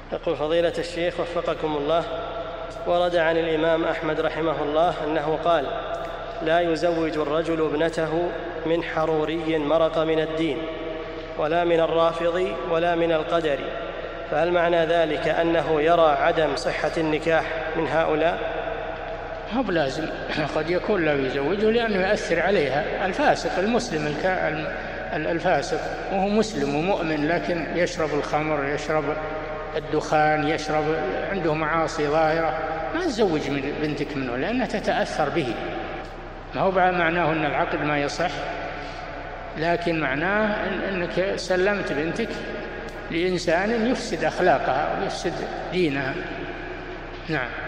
يقول فضيلة الشيخ وفقكم الله، ورد عن الإمام أحمد رحمه الله أنه قال: لا يزوج الرجل ابنته من حروري مرق من الدين، ولا من الرافض، ولا من القدر، فهل معنى ذلك أنه يرى عدم صحة النكاح من هؤلاء؟ هو بلازم، قد يكون لا يزوجه لأنه يؤثر عليها. الفاسق المسلم الفاسق وهو مسلم ومؤمن لكن يشرب الخمر، يشرب الدخان، يشرب، عنده معاصي ظاهرة، ما تزوج من بنتك منه لأنها تتأثر به. ما هو معناه أن العقد ما يصح، لكن معناه أنك سلمت بنتك لإنسان يفسد أخلاقها ويفسد دينها. نعم.